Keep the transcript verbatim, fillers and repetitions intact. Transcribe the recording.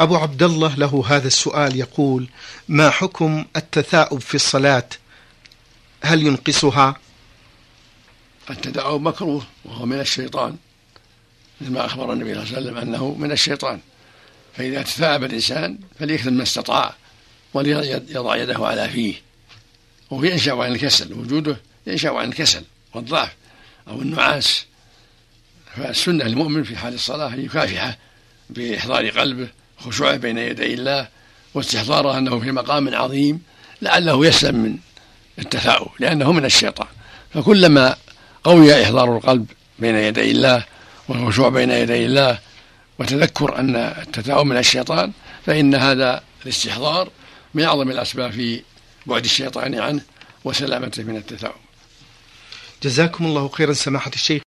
أبو عبد الله له هذا السؤال يقول: ما حكم التثاؤب في الصلاة؟ هل ينقصها؟ التثاؤب مكروه وهو من الشيطان، لما أخبر النبي صلى الله عليه وسلم أنه من الشيطان، فإذا تثاءب الإنسان فليكثر ما استطاع وليضع يده على فيه، وهو ينشأ عن الكسل، وجوده ينشأ عن الكسل والضعف أو النعاس. فالسنة للمؤمن في حال الصلاة أن يكافحه بإحضار قلبه، خشوعه بين يدي الله، واستحضاره أنه في مقام عظيم لعله يسلم من التثاؤب لأنه من الشيطان. فكلما قوي إحضار القلب بين يدي الله والخشوع بين يدي الله وتذكر أن التثاؤب من الشيطان، فإن هذا الاستحضار من أعظم الأسباب في بعد الشيطان عنه وسلامته من التثاؤب. جزاكم الله خيرا سماحة الشيخ.